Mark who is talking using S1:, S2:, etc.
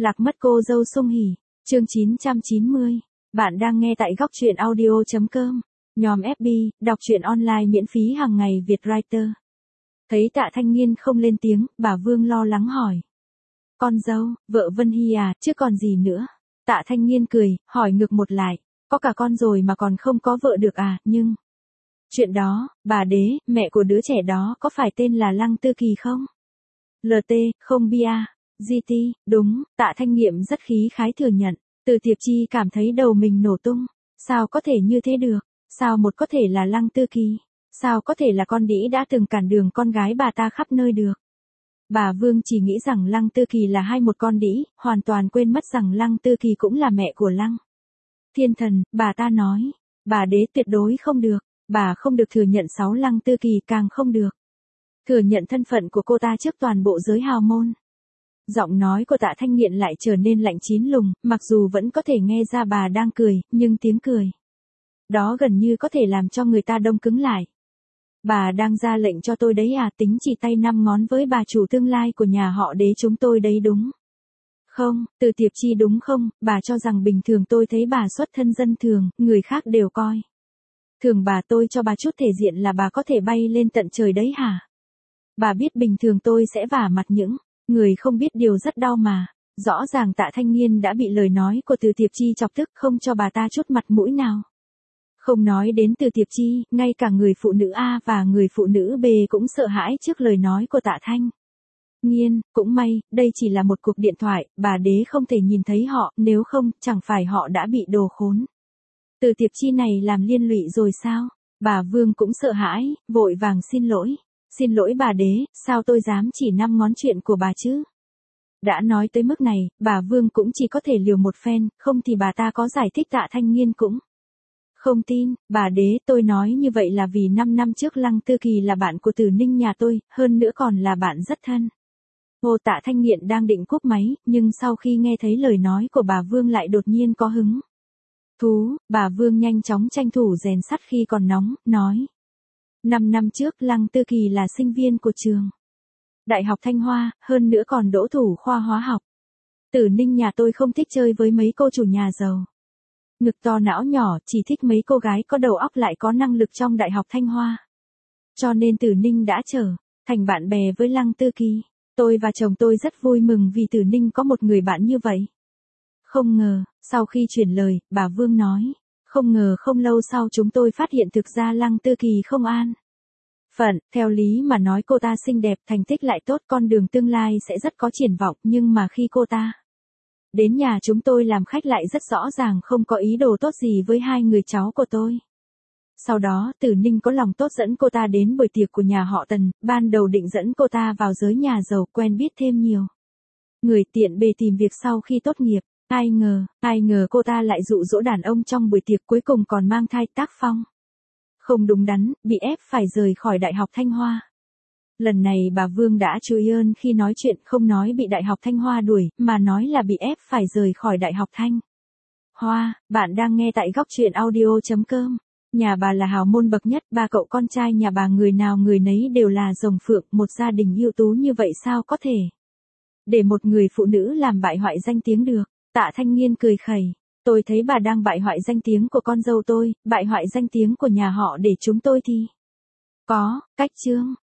S1: Lạc mất cô dâu sung hỉ, chương 990. Bạn đang nghe tại góc truyện audio.com. Nhóm FB, đọc truyện online miễn phí hàng ngày Việt Writer. Thấy Tạ Thanh Nghiên không lên tiếng, bà Vương lo lắng hỏi. Con dâu, vợ Vân Hy à, chứ còn gì nữa? Tạ Thanh Nghiên cười, hỏi ngược một lại. Có cả con rồi mà còn không có vợ được à, nhưng... Chuyện đó, bà Đế, mẹ của đứa trẻ đó có phải tên là Lăng Tư Kỳ không? LT, không bia. GT, đúng, Tạ Thanh Nghiệm rất khí khái thừa nhận. Từ Tiệp Chi cảm thấy đầu mình nổ tung. Sao có thể như thế được? Sao một có thể là Lăng Tư Kỳ? Sao có thể là con đĩ đã từng cản đường con gái bà ta khắp nơi được? Bà Vương chỉ nghĩ rằng Lăng Tư Kỳ là hai một con đĩ, hoàn toàn quên mất rằng Lăng Tư Kỳ cũng là mẹ của Lăng Thiên Thần. Bà ta nói, bà Đế tuyệt đối không được, bà không được thừa nhận sáu Lăng Tư Kỳ, càng không được thừa nhận thân phận của cô ta trước toàn bộ giới hào môn. Giọng nói của Tạ Thanh Nghiện lại trở nên lạnh chín lùng, mặc dù vẫn có thể nghe ra bà đang cười, nhưng tiếng cười đó gần như có thể làm cho người ta đông cứng lại. Bà đang ra lệnh cho tôi đấy à, tính chỉ tay 5 ngón với bà chủ tương lai của nhà họ Đế chúng tôi đấy đúng không? Từ Tiệp Chi đúng không? Bà cho rằng bình thường tôi thấy bà xuất thân dân thường, người khác đều coi thường bà, tôi cho bà chút thể diện là bà có thể bay lên tận trời đấy hả? Bà biết bình thường tôi sẽ vả mặt những người không biết điều rất đau mà. Rõ ràng Tạ Thanh Nghiên đã bị lời nói của Từ Tiệp Chi chọc tức, không cho bà ta chút mặt mũi nào. Không nói đến Từ Tiệp Chi, ngay cả người phụ nữ A và người phụ nữ B cũng sợ hãi trước lời nói của Tạ Thanh Nghiên. Cũng may, đây chỉ là một cuộc điện thoại, bà Đế không thể nhìn thấy họ, nếu không, chẳng phải họ đã bị đồ khốn Từ Tiệp Chi này làm liên lụy rồi sao? Bà Vương cũng sợ hãi, vội vàng xin lỗi. Xin lỗi bà Đế, sao tôi dám chỉ 5 ngón chuyện của bà chứ? Đã nói tới mức này, bà Vương cũng chỉ có thể liều một phen, không thì bà ta có giải thích Tạ Thanh Nghiên cũng không tin. Bà Đế, tôi nói như vậy là vì 5 năm trước Lăng Tư Kỳ là bạn của Từ Ninh nhà tôi, hơn nữa còn là bạn rất thân. Hồ Tạ Thanh Nghiện đang định cúp máy, nhưng sau khi nghe thấy lời nói của bà Vương lại đột nhiên có hứng thú. Bà Vương nhanh chóng tranh thủ rèn sắt khi còn nóng, nói. 5 năm trước Lăng Tư Kỳ là sinh viên của trường Đại học Thanh Hoa, hơn nữa còn đỗ thủ khoa hóa học. Tử Ninh nhà tôi không thích chơi với mấy cô chủ nhà giàu ngực to não nhỏ, chỉ thích mấy cô gái có đầu óc lại có năng lực trong Đại học Thanh Hoa. Cho nên Tử Ninh đã trở thành bạn bè với Lăng Tư Kỳ. Tôi và chồng tôi rất vui mừng vì Tử Ninh có một người bạn như vậy. Không ngờ, sau khi chuyển lời, bà Vương nói. Không ngờ không lâu sau chúng tôi phát hiện thực ra Lăng Tư Kỳ không an phận, theo lý mà nói cô ta xinh đẹp, thành tích lại tốt, con đường tương lai sẽ rất có triển vọng, nhưng mà khi cô ta đến nhà chúng tôi làm khách lại rất rõ ràng không có ý đồ tốt gì với hai người cháu của tôi. Sau đó, Tử Ninh có lòng tốt dẫn cô ta đến buổi tiệc của nhà họ Tần, ban đầu định dẫn cô ta vào giới nhà giàu, quen biết thêm nhiều người tiện bề tìm việc sau khi tốt nghiệp. Ai ngờ cô ta lại dụ dỗ đàn ông trong buổi tiệc, cuối cùng còn mang thai, tác phong không đúng đắn, bị ép phải rời khỏi Đại học Thanh Hoa. Lần này bà Vương đã chú ý hơn khi nói chuyện, không nói bị Đại học Thanh Hoa đuổi, mà nói là bị ép phải rời khỏi Đại học Thanh Hoa. Bạn đang nghe tại góc truyện audio.com. Nhà bà là hào môn bậc nhất, ba cậu con trai nhà bà người nào người nấy đều là rồng phượng, một gia đình ưu tú như vậy sao có thể để một người phụ nữ làm bại hoại danh tiếng được? Tạ Thanh Nghiên cười khẩy. Tôi thấy bà đang bại hoại danh tiếng của con dâu tôi, bại hoại danh tiếng của nhà họ để chúng tôi thì có cách chương.